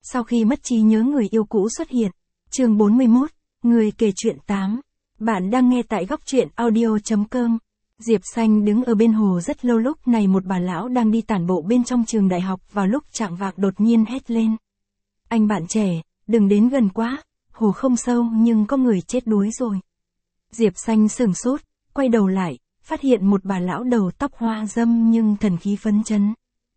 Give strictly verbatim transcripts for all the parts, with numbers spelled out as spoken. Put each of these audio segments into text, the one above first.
Sau khi mất trí nhớ người yêu cũ xuất hiện. Chương bốn mươi mốt, người kể chuyện tám. Bạn đang nghe tại góc truyện audio chấm com. Diệp Xanh đứng ở bên hồ rất lâu, lúc này một bà lão đang đi tản bộ bên trong trường đại học vào lúc chạng vạng đột nhiên hét lên. Anh bạn trẻ, đừng đến gần quá, hồ không sâu nhưng có người chết đuối rồi. Diệp Xanh sửng sốt, quay đầu lại, phát hiện một bà lão đầu tóc hoa râm nhưng thần khí phấn chấn.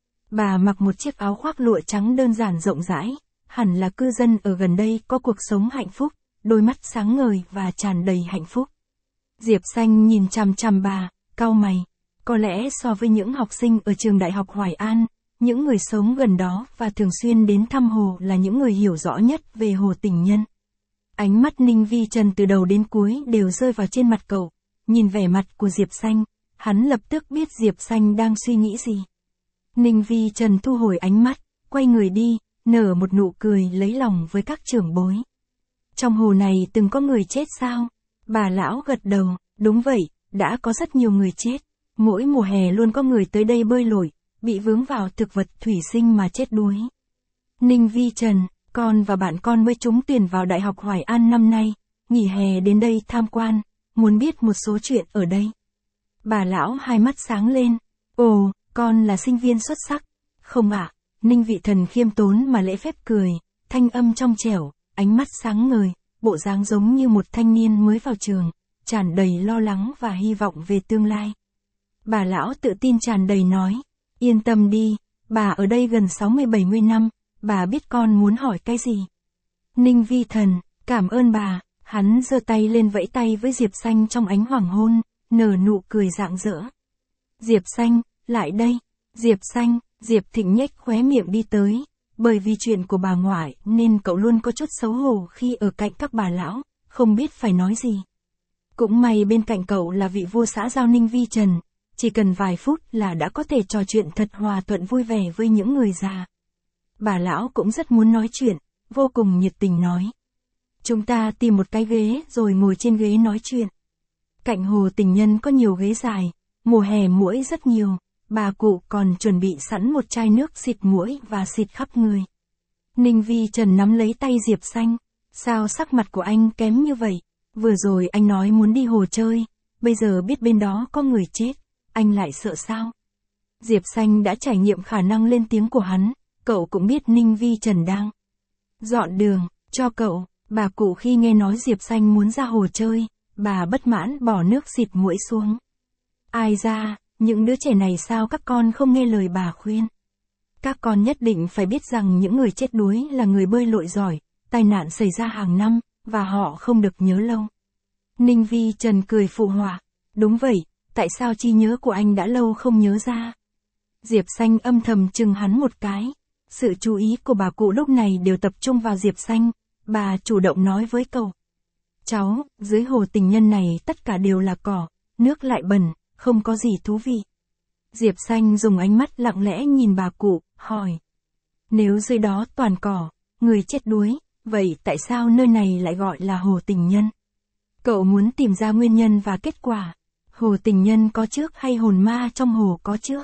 Bà mặc một chiếc áo khoác lụa trắng đơn giản rộng rãi, hẳn là cư dân ở gần đây có cuộc sống hạnh phúc, đôi mắt sáng ngời và tràn đầy hạnh phúc. Diệp Xanh nhìn chằm chằm bà, cau mày. Có lẽ so với những học sinh ở trường đại học Hoài An, những người sống gần đó và thường xuyên đến thăm hồ là những người hiểu rõ nhất về Hồ Tình Nhân. Ánh mắt Ninh Vi Trần từ đầu đến cuối đều rơi vào trên mặt cậu. Nhìn vẻ mặt của Diệp Xanh, hắn lập tức biết Diệp Xanh đang suy nghĩ gì. Ninh Vi Trần thu hồi ánh mắt, quay người đi, nở một nụ cười lấy lòng với các trưởng bối. Trong hồ này từng có người chết sao? Bà lão gật đầu, đúng vậy, đã có rất nhiều người chết. Mỗi mùa hè luôn có người tới đây bơi lội, bị vướng vào thực vật thủy sinh mà chết đuối. Ninh Vi Trần, con và bạn con mới trúng tuyển vào Đại học Hoài An năm nay, nghỉ hè đến đây tham quan, muốn biết một số chuyện ở đây. Bà lão hai mắt sáng lên, ồ, con là sinh viên xuất sắc. Không ạ, Ninh Vị Thần khiêm tốn mà lễ phép cười, thanh âm trong trẻo, ánh mắt sáng ngời, bộ dáng giống như một thanh niên mới vào trường, tràn đầy lo lắng và hy vọng về tương lai. Bà lão tự tin tràn đầy nói, yên tâm đi, bà ở đây gần sáu mươi bảy mươi năm, bà biết con muốn hỏi cái gì. Ninh Vi Thần, cảm ơn bà, hắn giơ tay lên vẫy tay với Diệp Xanh trong ánh hoàng hôn, nở nụ cười rạng rỡ. Diệp Xanh, lại đây. Diệp Xanh, Diệp Thịnh nhếch khóe miệng đi tới, bởi vì chuyện của bà ngoại nên cậu luôn có chút xấu hổ khi ở cạnh các bà lão, không biết phải nói gì. Cũng may bên cạnh cậu là vị vua xã giao Ninh Vi Trần, chỉ cần vài phút là đã có thể trò chuyện thật hòa thuận vui vẻ với những người già. Bà lão cũng rất muốn nói chuyện, vô cùng nhiệt tình nói. Chúng ta tìm một cái ghế rồi ngồi trên ghế nói chuyện. Cạnh Hồ Tình Nhân có nhiều ghế dài, mùa hè muỗi rất nhiều, bà cụ còn chuẩn bị sẵn một chai nước xịt muỗi và xịt khắp người. Ninh Vi Trần nắm lấy tay Diệp Xanh, sao sắc mặt của anh kém như vậy, vừa rồi anh nói muốn đi hồ chơi, bây giờ biết bên đó có người chết, anh lại sợ sao? Diệp Xanh đã trải nghiệm khả năng lên tiếng của hắn, cậu cũng biết Ninh Vi Trần đang dọn đường cho cậu. Bà cụ khi nghe nói Diệp Xanh muốn ra hồ chơi, bà bất mãn bỏ nước xịt muỗi xuống. Ai ra, những đứa trẻ này sao các con không nghe lời bà khuyên. Các con nhất định phải biết rằng những người chết đuối là người bơi lội giỏi, tai nạn xảy ra hàng năm, và họ không được nhớ lâu. Ninh Vi Trần cười phụ họa, đúng vậy, tại sao trí nhớ của anh đã lâu không nhớ ra? Diệp Xanh âm thầm chừng hắn một cái, sự chú ý của bà cụ lúc này đều tập trung vào Diệp Xanh. Bà chủ động nói với cậu. Cháu, dưới Hồ Tình Nhân này tất cả đều là cỏ, nước lại bẩn, không có gì thú vị. Diệp Xanh dùng ánh mắt lặng lẽ nhìn bà cụ, hỏi. Nếu dưới đó toàn cỏ, người chết đuối, vậy tại sao nơi này lại gọi là Hồ Tình Nhân? Cậu muốn tìm ra nguyên nhân và kết quả. Hồ Tình Nhân có trước hay hồn ma trong hồ có trước?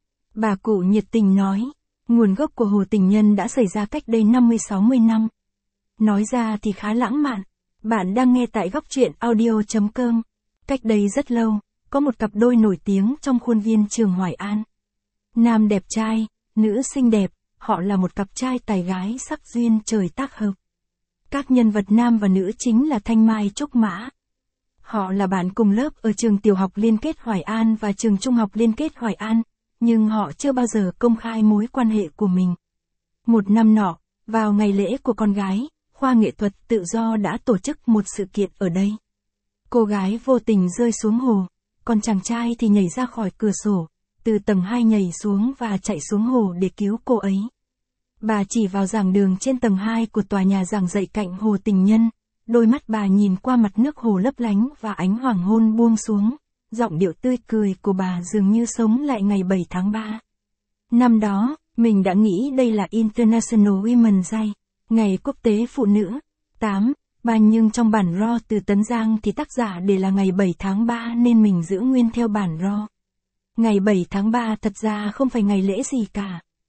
Bà cụ nhiệt tình nói. Nguồn gốc của Hồ Tình Nhân đã xảy ra cách đây năm mươi sáu mươi năm. Nói ra thì khá lãng mạn. Bạn đang nghe tại góc truyện audio chấm com. Cách đây rất lâu, có một cặp đôi nổi tiếng trong khuôn viên trường Hoài An. Nam đẹp trai, nữ xinh đẹp, họ là một cặp trai tài gái sắc duyên trời tác hợp. Các nhân vật nam và nữ chính là Thanh Mai Trúc Mã. Họ là bạn cùng lớp ở trường tiểu học liên kết Hoài An và trường trung học liên kết Hoài An, nhưng họ chưa bao giờ công khai mối quan hệ của mình. Một năm nọ, vào ngày lễ của con gái, khoa nghệ thuật tự do đã tổ chức một sự kiện ở đây. Cô gái vô tình rơi xuống hồ, còn chàng trai thì nhảy ra khỏi cửa sổ, từ tầng hai nhảy xuống và chạy xuống hồ để cứu cô ấy. Bà chỉ vào giảng đường trên tầng hai của tòa nhà giảng dạy cạnh Hồ Tình Nhân, đôi mắt bà nhìn qua mặt nước hồ lấp lánh và ánh hoàng hôn buông xuống, giọng điệu tươi cười của bà dường như sống lại ngày bảy tháng ba. Năm đó, mình đã nghĩ đây là International Women's Day, ngày quốc tế phụ nữ. tám. Ba nhưng trong bản ro từ Tấn Giang thì tác giả để là ngày bảy tháng ba nên mình giữ nguyên theo bản ro. Ngày bảy tháng ba thật ra không phải ngày lễ gì cả.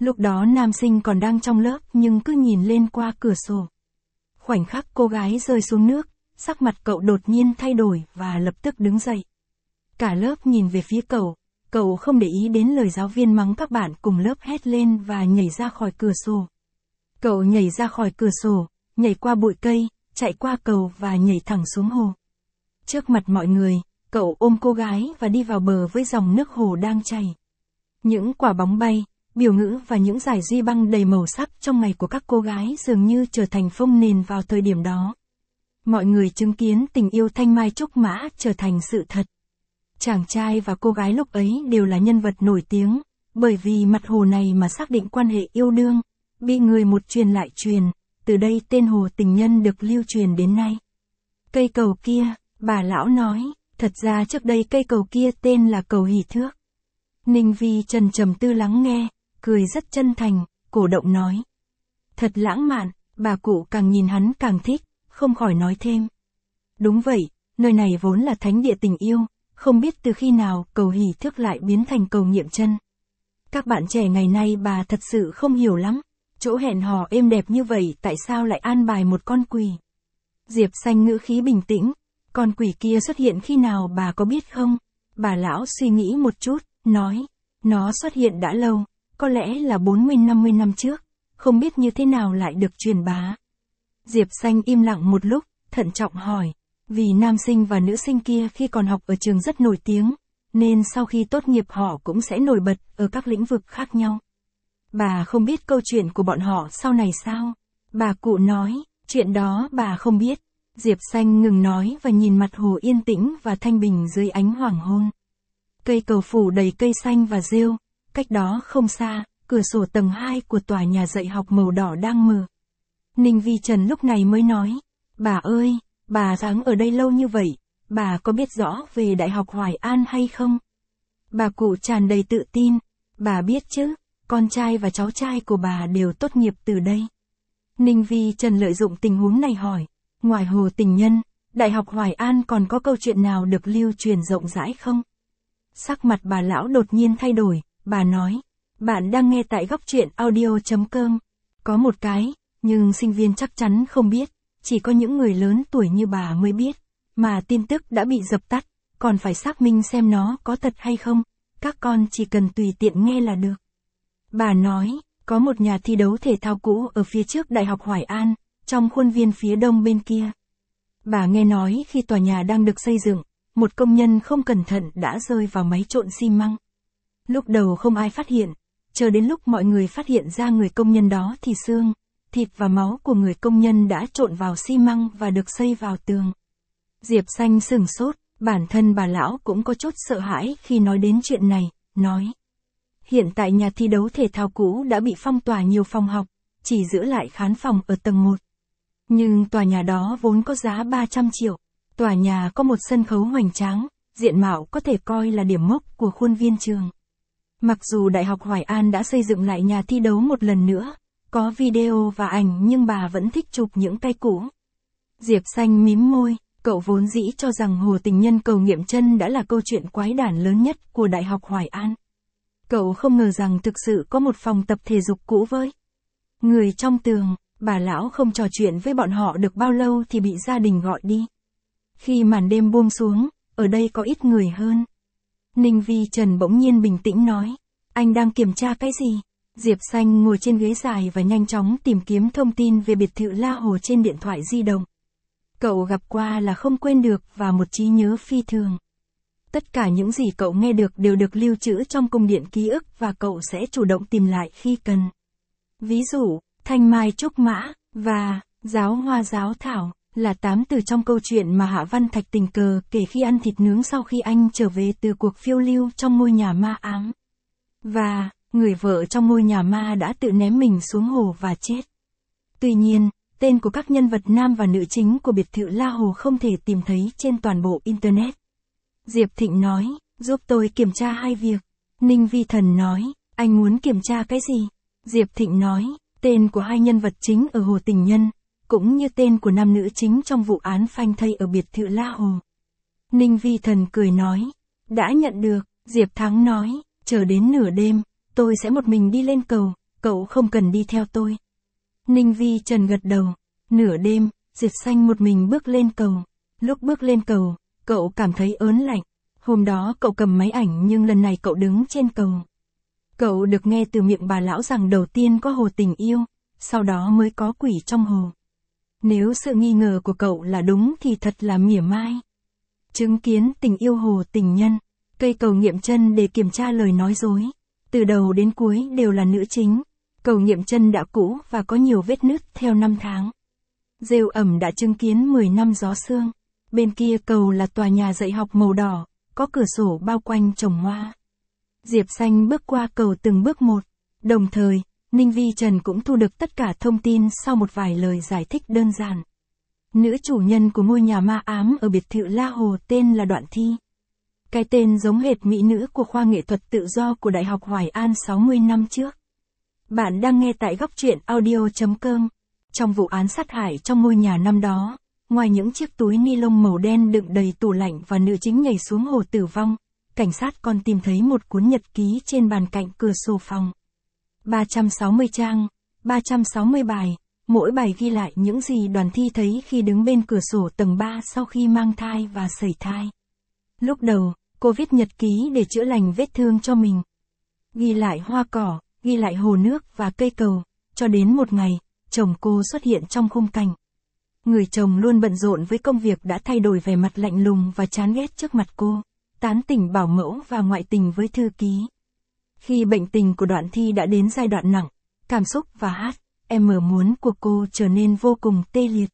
Lúc đó nam sinh còn đang trong lớp nhưng cứ nhìn lên qua cửa sổ. Khoảnh khắc cô gái rơi xuống nước, sắc mặt cậu đột nhiên thay đổi và lập tức đứng dậy. Cả lớp nhìn về phía cậu, cậu không để ý đến lời giáo viên mắng các bạn cùng lớp hét lên và nhảy ra khỏi cửa sổ. Cậu nhảy ra khỏi cửa sổ, nhảy qua bụi cây, chạy qua cầu và nhảy thẳng xuống hồ. Trước mặt mọi người, cậu ôm cô gái và đi vào bờ với dòng nước hồ đang chảy. Những quả bóng bay, biểu ngữ và những dải duy băng đầy màu sắc trong ngày của các cô gái dường như trở thành phông nền vào thời điểm đó. Mọi người chứng kiến tình yêu thanh mai trúc mã trở thành sự thật. Chàng trai và cô gái lúc ấy đều là nhân vật nổi tiếng, bởi vì mặt hồ này mà xác định quan hệ yêu đương, bị người một truyền lại truyền, từ đây tên hồ tình nhân được lưu truyền đến nay. Cây cầu kia, bà lão nói, thật ra trước đây cây cầu kia tên là cầu Hỷ Thước. Ninh Vi Trần trầm tư lắng nghe, cười rất chân thành, cổ động nói. Thật lãng mạn, bà cụ càng nhìn hắn càng thích, không khỏi nói thêm. Đúng vậy, nơi này vốn là thánh địa tình yêu, không biết từ khi nào cầu Hỷ Thước lại biến thành cầu Nghiệm Chân. Các bạn trẻ ngày nay bà thật sự không hiểu lắm, chỗ hẹn hò êm đẹp như vậy tại sao lại an bài một con quỷ. Diệp Xanh ngữ khí bình tĩnh, con quỷ kia xuất hiện khi nào bà có biết không? Bà lão suy nghĩ một chút, nói, nó xuất hiện đã lâu, có lẽ là bốn mươi năm mươi năm trước, không biết như thế nào lại được truyền bá. Diệp Xanh im lặng một lúc, thận trọng hỏi, vì nam sinh và nữ sinh kia khi còn học ở trường rất nổi tiếng, nên sau khi tốt nghiệp họ cũng sẽ nổi bật ở các lĩnh vực khác nhau. Bà không biết câu chuyện của bọn họ sau này sao? Bà cụ nói, chuyện đó bà không biết. Diệp Xanh ngừng nói và nhìn mặt hồ yên tĩnh và thanh bình dưới ánh hoàng hôn. Cây cầu phủ đầy cây xanh và rêu, cách đó không xa, cửa sổ tầng hai của tòa nhà dạy học màu đỏ đang mở. Ninh Vi Trần lúc này mới nói, bà ơi, bà sống ở đây lâu như vậy, bà có biết rõ về Đại học Hoài An hay không? Bà cụ tràn đầy tự tin, bà biết chứ, con trai và cháu trai của bà đều tốt nghiệp từ đây. Ninh Vi Trần lợi dụng tình huống này hỏi, ngoài hồ tình nhân, Đại học Hoài An còn có câu chuyện nào được lưu truyền rộng rãi không? Sắc mặt bà lão đột nhiên thay đổi, bà nói, bạn đang nghe tại góc truyện audio chấm com. Có một cái, nhưng sinh viên chắc chắn không biết, chỉ có những người lớn tuổi như bà mới biết, mà tin tức đã bị dập tắt, còn phải xác minh xem nó có thật hay không, các con chỉ cần tùy tiện nghe là được. Bà nói, có một nhà thi đấu thể thao cũ ở phía trước Đại học Hoài An, trong khuôn viên phía đông bên kia. Bà nghe nói khi tòa nhà đang được xây dựng, một công nhân không cẩn thận đã rơi vào máy trộn xi măng. Lúc đầu không ai phát hiện, chờ đến lúc mọi người phát hiện ra người công nhân đó thì xương, thịt và máu của người công nhân đã trộn vào xi măng và được xây vào tường. Diệp Xanh sửng sốt, bản thân bà lão cũng có chút sợ hãi khi nói đến chuyện này, nói. Hiện tại nhà thi đấu thể thao cũ đã bị phong tỏa nhiều phòng học, chỉ giữ lại khán phòng ở tầng một. Nhưng tòa nhà đó vốn có giá ba trăm triệu. Tòa nhà có một sân khấu hoành tráng, diện mạo có thể coi là điểm mốc của khuôn viên trường. Mặc dù Đại học Hoài An đã xây dựng lại nhà thi đấu một lần nữa, có video và ảnh nhưng bà vẫn thích chụp những cái cũ. Diệp Xanh mím môi, cậu vốn dĩ cho rằng hồ tình nhân cầu Nghiệm Chân đã là câu chuyện quái đản lớn nhất của Đại học Hoài An. Cậu không ngờ rằng thực sự có một phòng tập thể dục cũ với người trong tường. Bà lão không trò chuyện với bọn họ được bao lâu thì bị gia đình gọi đi. Khi màn đêm buông xuống, ở đây có ít người hơn. Ninh Vi Trần bỗng nhiên bình tĩnh nói, anh đang kiểm tra cái gì? Diệp Xanh ngồi trên ghế dài và nhanh chóng tìm kiếm thông tin về biệt thự La Hồ trên điện thoại di động. Cậu gặp qua là không quên được và một trí nhớ phi thường. Tất cả những gì cậu nghe được đều được lưu trữ trong cung điện ký ức và cậu sẽ chủ động tìm lại khi cần. Ví dụ, thanh mai trúc mã, và giáo hoa giáo thảo, là tám từ trong câu chuyện mà Hạ Văn Thạch tình cờ kể khi ăn thịt nướng sau khi anh trở về từ cuộc phiêu lưu trong ngôi nhà ma ám. Và, người vợ trong ngôi nhà ma đã tự ném mình xuống hồ và chết. Tuy nhiên, tên của các nhân vật nam và nữ chính của biệt thự La Hồ không thể tìm thấy trên toàn bộ Internet. Diệp Thịnh nói, giúp tôi kiểm tra hai việc. Ninh Vi Thần nói, anh muốn kiểm tra cái gì? Diệp Thịnh nói, tên của hai nhân vật chính ở Hồ Tình Nhân, cũng như tên của nam nữ chính trong vụ án phanh thây ở biệt thự La Hồ. Ninh Vi Thần cười nói, đã nhận được. Diệp Thắng nói, chờ đến nửa đêm, tôi sẽ một mình đi lên cầu, cậu không cần đi theo tôi. Ninh Vi Trần gật đầu. Nửa đêm, Diệp Xanh một mình bước lên cầu. Lúc bước lên cầu, cậu cảm thấy ớn lạnh. Hôm đó cậu cầm máy ảnh nhưng lần này cậu đứng trên cầu. Cậu được nghe từ miệng bà lão rằng đầu tiên có hồ tình yêu, sau đó mới có quỷ trong hồ. Nếu sự nghi ngờ của cậu là đúng thì thật là mỉa mai. Chứng kiến tình yêu hồ tình nhân, cây cầu nghiệm chân để kiểm tra lời nói dối. Từ đầu đến cuối đều là nữ chính. Cầu nghiệm chân đã cũ và có nhiều vết nứt theo năm tháng. Rêu ẩm đã chứng kiến mười năm gió sương. Bên kia cầu là tòa nhà dạy học màu đỏ, có cửa sổ bao quanh trồng hoa. Diệp Xanh bước qua cầu từng bước một. Đồng thời, Ninh Vi Trần cũng thu được tất cả thông tin sau một vài lời giải thích đơn giản. Nữ chủ nhân của ngôi nhà ma ám ở biệt thự La Hồ tên là Đoạn Thi. Cái tên giống hệt mỹ nữ của khoa nghệ thuật tự do của Đại học Hoài An sáu mươi năm trước. Bạn đang nghe tại góc truyện audio chấm com. Trong vụ án sát hại trong ngôi nhà năm đó, ngoài những chiếc túi ni lông màu đen đựng đầy tủ lạnh và nữ chính nhảy xuống hồ tử vong, cảnh sát còn tìm thấy một cuốn nhật ký trên bàn cạnh cửa sổ phòng. ba trăm sáu mươi trang, ba trăm sáu mươi bài, mỗi bài ghi lại những gì Đoàn Thi thấy khi đứng bên cửa sổ tầng ba sau khi mang thai và sẩy thai. Lúc đầu, cô viết nhật ký để chữa lành vết thương cho mình. Ghi lại hoa cỏ, ghi lại hồ nước và cây cầu, cho đến một ngày, chồng cô xuất hiện trong khung cảnh. Người chồng luôn bận rộn với công việc đã thay đổi vẻ mặt lạnh lùng và chán ghét trước mặt cô, tán tỉnh bảo mẫu và ngoại tình với thư ký. Khi bệnh tình của Đoạn Thi đã đến giai đoạn nặng, cảm xúc và hát, em ở muốn của cô trở nên vô cùng tê liệt.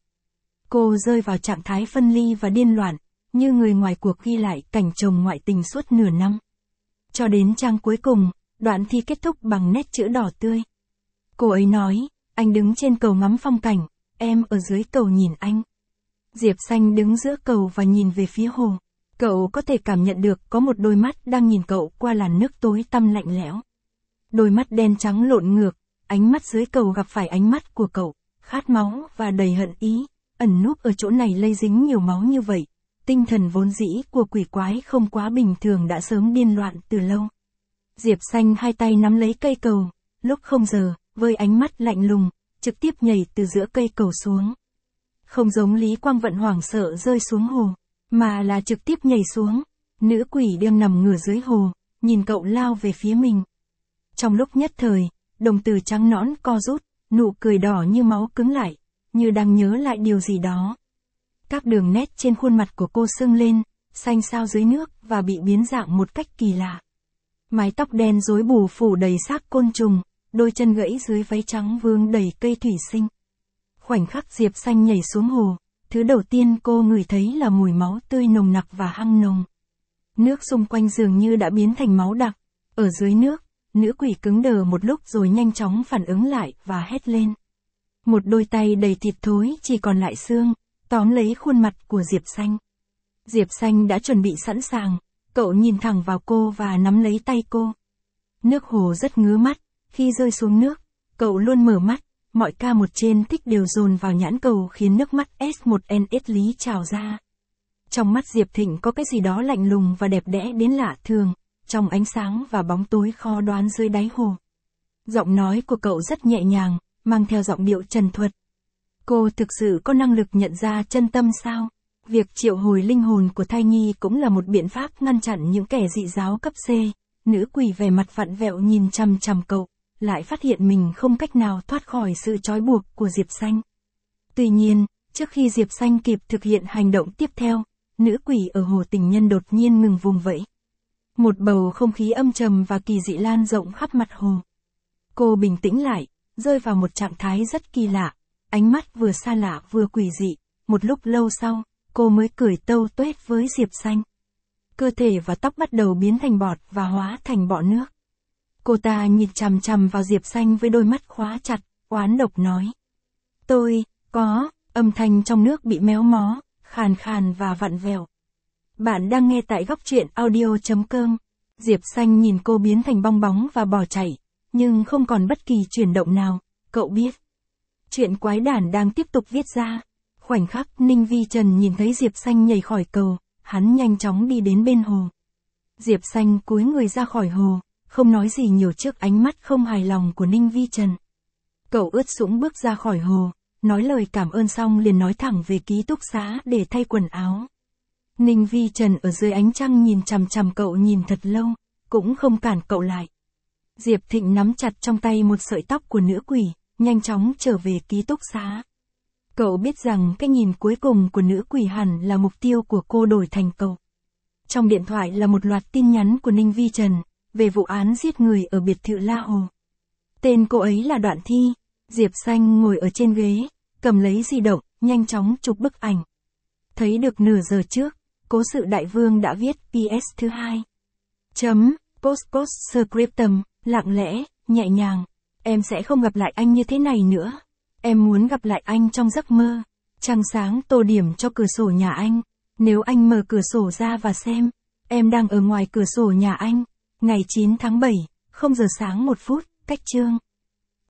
Cô rơi vào trạng thái phân ly và điên loạn, như người ngoài cuộc ghi lại cảnh chồng ngoại tình suốt nửa năm. Cho đến trang cuối cùng, Đoạn Thi kết thúc bằng nét chữ đỏ tươi. Cô ấy nói, anh đứng trên cầu ngắm phong cảnh, em ở dưới cầu nhìn anh. Diệp Xanh đứng giữa cầu và nhìn về phía hồ. Cậu có thể cảm nhận được có một đôi mắt đang nhìn cậu qua làn nước tối tăm lạnh lẽo. Đôi mắt đen trắng lộn ngược, ánh mắt dưới cầu gặp phải ánh mắt của cậu, khát máu và đầy hận ý, ẩn núp ở chỗ này lây dính nhiều máu như vậy. Tinh thần vốn dĩ của quỷ quái không quá bình thường đã sớm điên loạn từ lâu. Diệp Xanh hai tay nắm lấy cây cầu, lúc không giờ, với ánh mắt lạnh lùng, trực tiếp nhảy từ giữa cây cầu xuống. Không giống Lý Quang Vận hoảng sợ rơi xuống hồ, mà là trực tiếp nhảy xuống. Nữ quỷ đang nằm ngửa dưới hồ, nhìn cậu lao về phía mình. Trong lúc nhất thời, đồng tử trắng nõn co rút, nụ cười đỏ như máu cứng lại, như đang nhớ lại điều gì đó. Các đường nét trên khuôn mặt của cô sưng lên, xanh xao dưới nước và bị biến dạng một cách kỳ lạ. Mái tóc đen rối bù phủ đầy xác côn trùng, đôi chân gãy dưới váy trắng vương đầy cây thủy sinh. Khoảnh khắc Diệp Xanh nhảy xuống hồ, thứ đầu tiên cô ngửi thấy là mùi máu tươi nồng nặc và hăng nồng. Nước xung quanh dường như đã biến thành máu đặc. Ở dưới nước, nữ quỷ cứng đờ một lúc rồi nhanh chóng phản ứng lại và hét lên. Một đôi tay đầy thịt thối chỉ còn lại xương, tóm lấy khuôn mặt của Diệp Xanh. Diệp Xanh đã chuẩn bị sẵn sàng, cậu nhìn thẳng vào cô và nắm lấy tay cô. Nước hồ rất ngứa mắt, khi rơi xuống nước, cậu luôn mở mắt, mọi ca một trên thích đều dồn vào nhãn cầu khiến nước mắt S một N S lý trào ra. Trong mắt Diệp Thịnh có cái gì đó lạnh lùng và đẹp đẽ đến lạ thường, trong ánh sáng và bóng tối khó đoán dưới đáy hồ. Giọng nói của cậu rất nhẹ nhàng, mang theo giọng điệu trần thuật. Cô thực sự có năng lực nhận ra chân tâm sao? Việc triệu hồi linh hồn của thai nhi cũng là một biện pháp ngăn chặn những kẻ dị giáo cấp C. Nữ quỷ vẻ mặt vặn vẹo nhìn chằm chằm cậu, lại phát hiện mình không cách nào thoát khỏi sự trói buộc của Diệp Xanh. Tuy nhiên, trước khi Diệp Xanh kịp thực hiện hành động tiếp theo, nữ quỷ ở hồ tình nhân đột nhiên ngừng vùng vẫy. Một bầu không khí âm trầm và kỳ dị lan rộng khắp mặt hồ. Cô bình tĩnh lại, rơi vào một trạng thái rất kỳ lạ, ánh mắt vừa xa lạ vừa quỷ dị. Một lúc lâu sau, cô mới cười tâu tuét với Diệp Xanh. Cơ thể và tóc bắt đầu biến thành bọt và hóa thành bọ nước. Cô ta nhìn chằm chằm vào Diệp Xanh với đôi mắt khóa chặt, oán độc nói. Tôi, có, âm thanh trong nước bị méo mó, khàn khàn và vặn vẹo. Bạn đang nghe tại góc truyện audio chấm com. Diệp Xanh nhìn cô biến thành bong bóng và bỏ chạy, nhưng không còn bất kỳ chuyển động nào, cậu biết. Chuyện quái đản đang tiếp tục viết ra. Khoảnh khắc Ninh Vi Trần nhìn thấy Diệp Xanh nhảy khỏi cầu, hắn nhanh chóng đi đến bên hồ. Diệp Xanh cúi người ra khỏi hồ, không nói gì nhiều trước ánh mắt không hài lòng của Ninh Vi Trần. Cậu ướt sũng bước ra khỏi hồ, nói lời cảm ơn xong liền nói thẳng về ký túc xá để thay quần áo. Ninh Vi Trần ở dưới ánh trăng nhìn chằm chằm cậu nhìn thật lâu, cũng không cản cậu lại. Diệp Thịnh nắm chặt trong tay một sợi tóc của nữ quỷ, nhanh chóng trở về ký túc xá. Cậu biết rằng cái nhìn cuối cùng của nữ quỷ hẳn là mục tiêu của cô đổi thành cậu. Trong điện thoại là một loạt tin nhắn của Ninh Vi Trần, về vụ án giết người ở biệt thự La Hồ. Tên cô ấy là Đoạn Thi. Diệp Xanh ngồi ở trên ghế, cầm lấy di động, nhanh chóng chụp bức ảnh. Thấy được nửa giờ trước, Cố sự đại vương đã viết pê ét thứ hai. Chấm, post post scriptum, lặng lẽ, nhẹ nhàng. Em sẽ không gặp lại anh như thế này nữa. Em muốn gặp lại anh trong giấc mơ. Trăng sáng tô điểm cho cửa sổ nhà anh. Nếu anh mở cửa sổ ra và xem, em đang ở ngoài cửa sổ nhà anh. Ngày chín tháng bảy, không giờ sáng một phút, cách chương.